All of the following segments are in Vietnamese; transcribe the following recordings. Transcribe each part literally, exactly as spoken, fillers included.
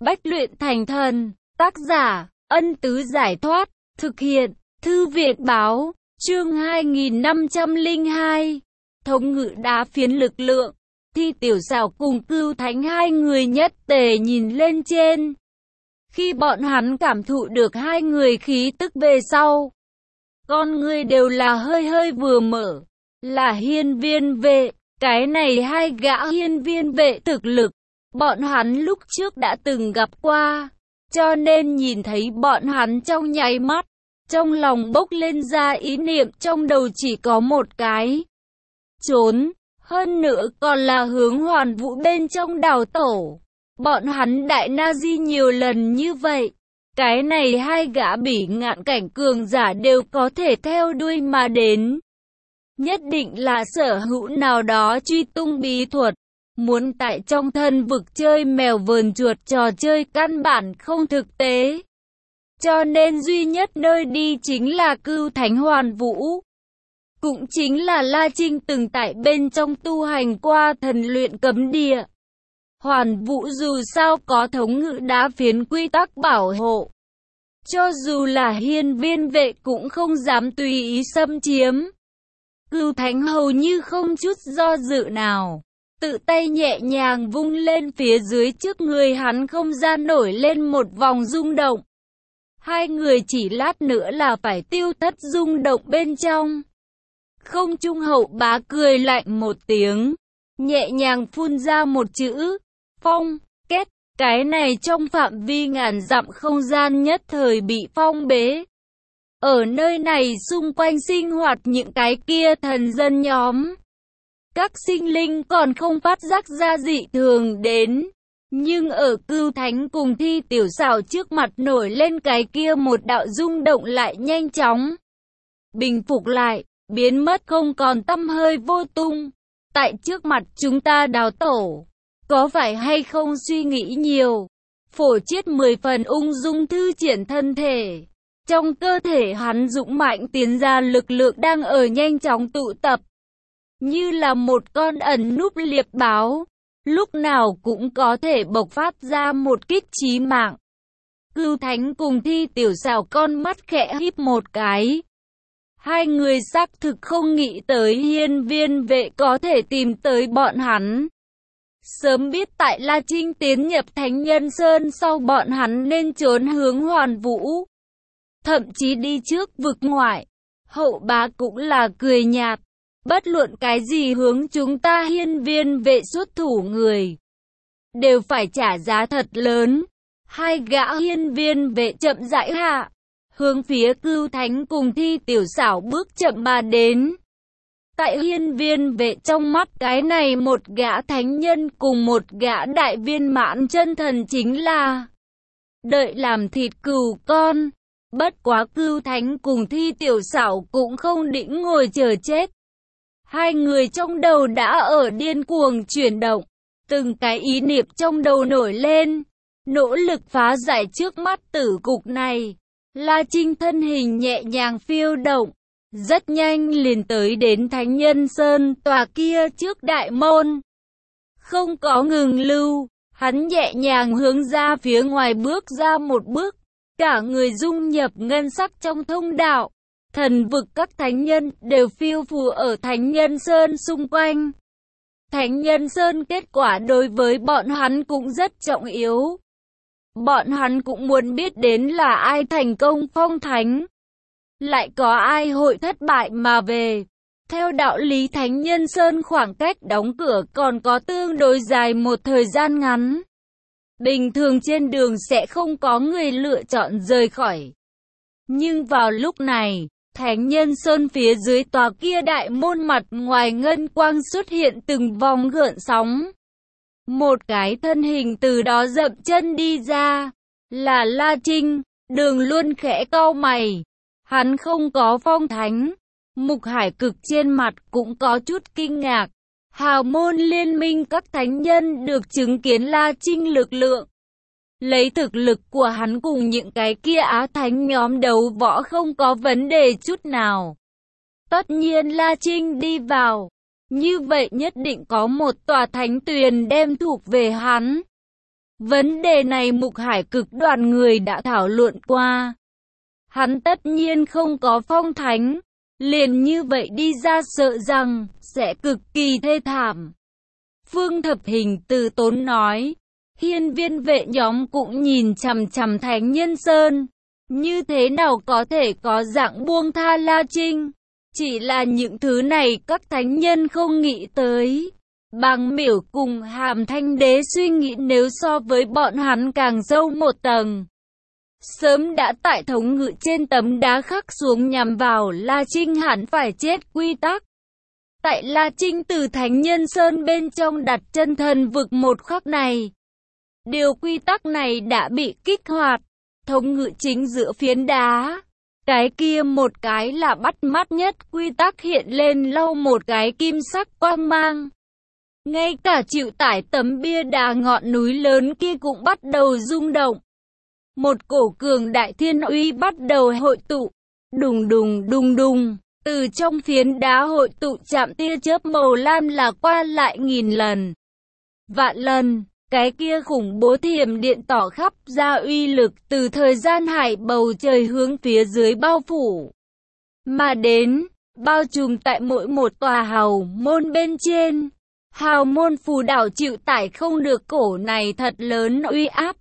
Bách luyện thành thần. Tác giả, Ân Tứ Giải Thoát. Thực hiện, Thư viện Báo. Chương hai nghìn năm trăm lẻ hai. Thống ngự đá phiến lực lượng. Thi Tiểu Sảo cùng Cưu Thánh hai người nhất tề nhìn lên trên. Khi bọn hắn cảm thụ được hai người khí tức về sau, con người đều là hơi hơi vừa mở. Là hiên viên vệ. Cái này hai gã hiên viên vệ thực lực, bọn hắn lúc trước đã từng gặp qua, cho nên nhìn thấy bọn hắn trong nháy mắt, trong lòng bốc lên ra ý niệm trong đầu chỉ có một cái: trốn. Hơn nữa còn là hướng Hoàn Vũ bên trong đào tổ. Bọn hắn đại na di nhiều lần như vậy, cái này hai gã bỉ ngạn cảnh cường giả đều có thể theo đuôi mà đến. Nhất định là sở hữu nào đó truy tung bí thuật, muốn tại trong thân vực chơi mèo vờn chuột, trò chơi căn bản không thực tế. Cho nên duy nhất nơi đi chính là Cưu Thánh Hoàn Vũ. Cũng chính là La Trinh từng tại bên trong tu hành qua thần luyện cấm địa. Hoàn Vũ dù sao có thống ngự đá phiến quy tắc bảo hộ, cho dù là hiên viên vệ cũng không dám tùy ý xâm chiếm. Cưu Thánh hầu như không chút do dự nào, tự tay nhẹ nhàng vung lên, phía dưới trước người hắn không gian nổi lên một vòng rung động. Hai người chỉ lát nữa là phải tiêu thất rung động bên trong. Không Trung Hậu Bá cười lạnh một tiếng, nhẹ nhàng phun ra một chữ: phong. Kết. Cái này trong phạm vi ngàn dặm không gian nhất thời bị phong bế. Ở nơi này xung quanh sinh hoạt những cái kia thần dân nhóm. Các sinh linh còn không phát giác ra dị thường đến. Nhưng ở Cưu Thánh cùng Thi Tiểu Sảo trước mặt nổi lên cái kia một đạo rung động lại nhanh chóng bình phục lại, biến mất không còn tăm hơi vô tung. Tại trước mặt chúng ta đào tổ, có phải hay không suy nghĩ nhiều? Phổ Chiết mười phần ung dung thư triển thân thể. Trong cơ thể hắn dũng mạnh tiến ra lực lượng đang ở nhanh chóng tụ tập, như là một con ẩn núp liệp báo, lúc nào cũng có thể bộc phát ra một kích chí mạng. Cưu Thánh cùng Thi Tiểu Sảo con mắt khẽ híp một cái. Hai người xác thực không nghĩ tới hiên viên vệ có thể tìm tới bọn hắn. Sớm biết tại La Trinh tiến nhập Thánh Nhân Sơn sau bọn hắn nên trốn hướng Hoàn Vũ, thậm chí đi trước vực ngoại. Hậu Bá cũng là cười nhạt, bất luận cái gì hướng chúng ta hiên viên vệ xuất thủ người, đều phải trả giá thật lớn. Hai gã hiên viên vệ chậm rãi hạ, hướng phía Cưu Thánh cùng Thi Tiểu Sảo bước chậm mà đến. Tại hiên viên vệ trong mắt, cái này một gã thánh nhân cùng một gã đại viên mãn chân thần chính là đợi làm thịt cừu con. Bất quá Cưu Thánh cùng Thi Tiểu Sảo cũng không định ngồi chờ chết. Hai người trong đầu đã ở điên cuồng chuyển động, từng cái ý niệm trong đầu nổi lên, nỗ lực phá giải trước mắt tử cục này. La Trinh thân hình nhẹ nhàng phiêu động, rất nhanh liền tới đến Thánh Nhân Sơn tòa kia trước đại môn. Không có ngừng lưu, hắn nhẹ nhàng hướng ra phía ngoài bước ra một bước, cả người dung nhập ngân sắc trong thông đạo. Thần vực các thánh nhân đều phiêu phù ở Thánh Nhân Sơn xung quanh. Thánh Nhân Sơn kết quả đối với bọn hắn cũng rất trọng yếu. Bọn hắn cũng muốn biết đến là ai thành công phong thánh, lại có ai hội thất bại mà về. Theo đạo lý Thánh Nhân Sơn khoảng cách đóng cửa còn có tương đối dài một thời gian ngắn. Bình thường trên đường sẽ không có người lựa chọn rời khỏi. Nhưng vào lúc này, Thánh Nhân Sơn phía dưới tòa kia đại môn mặt ngoài ngân quang xuất hiện từng vòng gợn sóng. Một cái thân hình từ đó dậm chân đi ra, là La Trinh. Đường Luân khẽ cau mày, hắn không có phong thánh. Mục Hải Cực trên mặt cũng có chút kinh ngạc. Hào môn liên minh các thánh nhân được chứng kiến La Trinh lực lượng. Lấy thực lực của hắn cùng những cái kia á thánh nhóm đấu võ không có vấn đề chút nào. Tất nhiên La Trinh đi vào, như vậy nhất định có một tòa thánh tuyền đem thuộc về hắn. Vấn đề này Mục Hải Cực đoàn người đã thảo luận qua. Hắn tất nhiên không có phong thánh, liền như vậy đi ra sợ rằng sẽ cực kỳ thê thảm. Phương Thập Hình từ tốn nói, hiên viên vệ nhóm cũng nhìn chằm chằm Thánh Nhân Sơn, như thế nào có thể có dạng buông tha La Trinh. Chỉ là những thứ này các thánh nhân không nghĩ tới. Bàng Miểu cùng Hàm Thanh Đế suy nghĩ nếu so với bọn hắn càng sâu một tầng, sớm đã tại thống ngự trên tấm đá khắc xuống nhằm vào La Trinh hẳn phải chết quy tắc. Tại La Trinh từ Thánh Nhân Sơn bên trong đặt chân thần vực một khắc này, điều quy tắc này đã bị kích hoạt. Thống ngự chính giữa phiến đá, cái kia một cái là bắt mắt nhất quy tắc hiện lên lau một cái kim sắc quang mang. Ngay cả chịu tải tấm bia đá ngọn núi lớn kia cũng bắt đầu rung động. Một cổ cường đại thiên uy bắt đầu hội tụ. Đùng đùng đùng đùng, từ trong phiến đá hội tụ chạm tia chớp màu lam là qua lại nghìn lần, vạn lần. Cái kia khủng bố thiểm điện tỏ khắp ra uy lực từ thời gian hải bầu trời hướng phía dưới bao phủ mà đến, bao trùm tại mỗi một tòa hào môn bên trên. Hào môn phù đảo chịu tải không được cổ này thật lớn uy áp,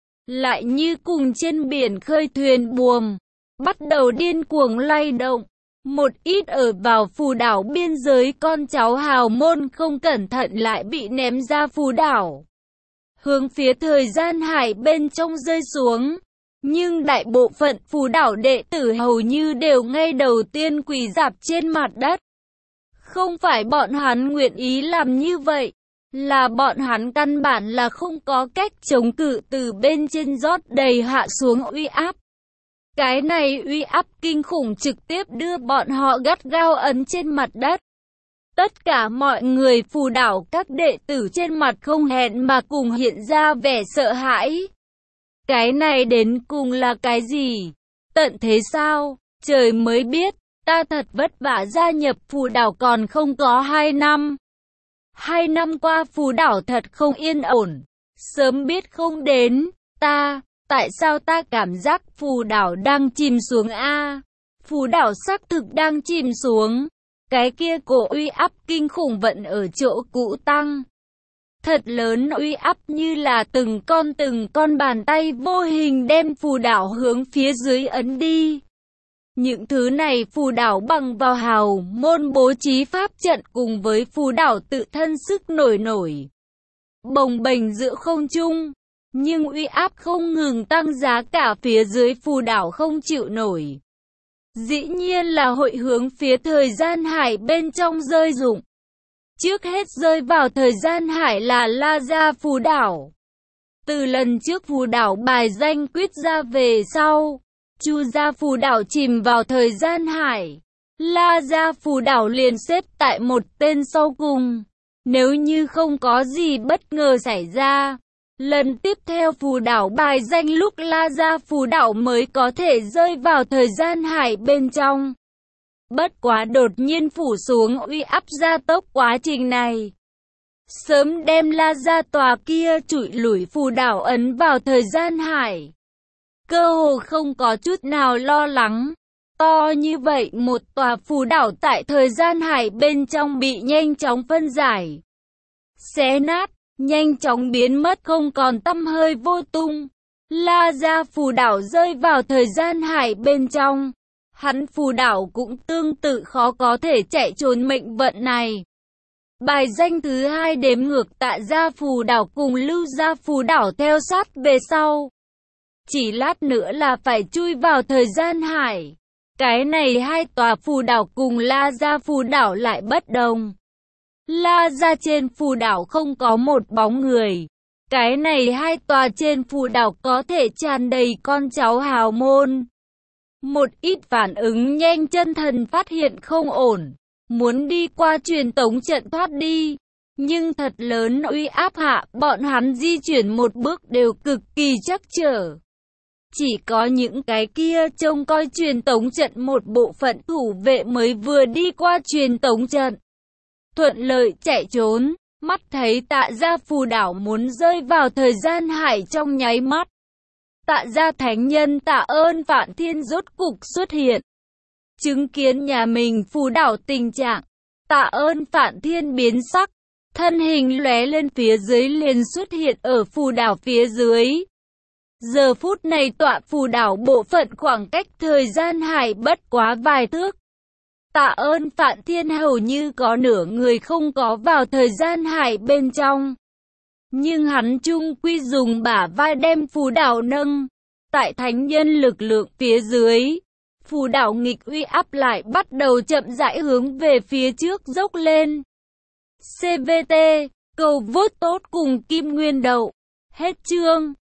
lại như cùng trên biển khơi thuyền buồm, bắt đầu điên cuồng lay động. Một ít ở vào phù đảo biên giới con cháu hào môn không cẩn thận lại bị ném ra phù đảo, hướng phía thời gian hải bên trong rơi xuống. Nhưng đại bộ phận phù đảo đệ tử hầu như đều ngay đầu tiên quỳ rạp trên mặt đất. Không phải bọn hắn nguyện ý làm như vậy, là bọn hắn căn bản là không có cách chống cự từ bên trên rót đầy hạ xuống uy áp. Cái này uy áp kinh khủng trực tiếp đưa bọn họ gắt gao ấn trên mặt đất. Tất cả mọi người phù đảo các đệ tử trên mặt không hẹn mà cùng hiện ra vẻ sợ hãi. Cái này đến cùng là cái gì? Tận thế sao? Trời mới biết, ta thật vất vả gia nhập phù đảo còn không có hai năm. Hai năm qua phù đảo thật không yên ổn. Sớm biết không đến, ta, tại sao ta cảm giác phù đảo đang chìm xuống a? Phù đảo xác thực đang chìm xuống. Cái kia cổ uy áp kinh khủng vẫn ở chỗ cũ tăng. Thật lớn uy áp như là từng con từng con bàn tay vô hình đem phù đảo hướng phía dưới ấn đi. Những thứ này phù đảo bằng vào hào môn bố trí pháp trận cùng với phù đảo tự thân sức nổi nổi, bồng bềnh giữa không trung. Nhưng uy áp không ngừng tăng, giá cả phía dưới phù đảo không chịu nổi. Dĩ nhiên là hội hướng phía thời gian hải bên trong rơi rụng. Trước hết rơi vào thời gian hải là La Gia phù đảo. Từ lần trước phù đảo bài danh quyết ra về sau, Chu Gia phù đảo chìm vào thời gian hải, La Gia phù đảo liền xếp tại một tên sau cùng. Nếu như không có gì bất ngờ xảy ra, lần tiếp theo phù đảo bài danh lúc La Gia phù đảo mới có thể rơi vào thời gian hải bên trong. Bất quá đột nhiên phủ xuống uy áp gia tốc quá trình này, sớm đem La Gia tòa kia trụi lủi phù đảo ấn vào thời gian hải. Cơ hồ không có chút nào lo lắng. To như vậy một tòa phù đảo tại thời gian hải bên trong bị nhanh chóng phân giải, xé nát, nhanh chóng biến mất không còn tăm hơi vô tung. La Gia phù đảo rơi vào thời gian hải bên trong. Hắn phù đảo cũng tương tự khó có thể chạy trốn mệnh vận này. Bài danh thứ hai đếm ngược Tạ Gia phù đảo cùng Lưu Gia phù đảo theo sát về sau. Chỉ lát nữa là phải chui vào thời gian hải. Cái này hai tòa phù đảo cùng La Gia phù đảo lại bất đồng. La Gia trên phù đảo không có một bóng người. Cái này hai tòa trên phù đảo có thể tràn đầy con cháu hào môn. Một ít phản ứng nhanh chân thần phát hiện không ổn, muốn đi qua truyền tống trận thoát đi. Nhưng thật lớn uy áp hạ, bọn hắn di chuyển một bước đều cực kỳ chắc trở. Chỉ có những cái kia trông coi truyền tống trận một bộ phận thủ vệ mới vừa đi qua truyền tống trận, thuận lợi chạy trốn. Mắt thấy Tạ gia phù đảo muốn rơi vào thời gian hải trong nháy mắt. Tạ gia thánh nhân Tạ Ơn Phạn Thiên rốt cục xuất hiện. Chứng kiến nhà mình phù đảo tình trạng, Tạ Ơn Phạn Thiên biến sắc, thân hình lóe lên phía dưới liền xuất hiện ở phù đảo phía dưới. Giờ phút này tọa phù đảo bộ phận khoảng cách thời gian hải bất quá vài thước. Tạ Ơn Phạn Thiên hầu như có nửa người không có vào thời gian hải bên trong. Nhưng hắn chung quy dùng bả vai đem phù đảo nâng. Tại thánh nhân lực lượng phía dưới, phù đảo nghịch uy áp lại bắt đầu chậm rãi hướng về phía trước dốc lên. xê vê tê, cầu vote tốt cùng Kim Nguyên Đậu. Hết chương.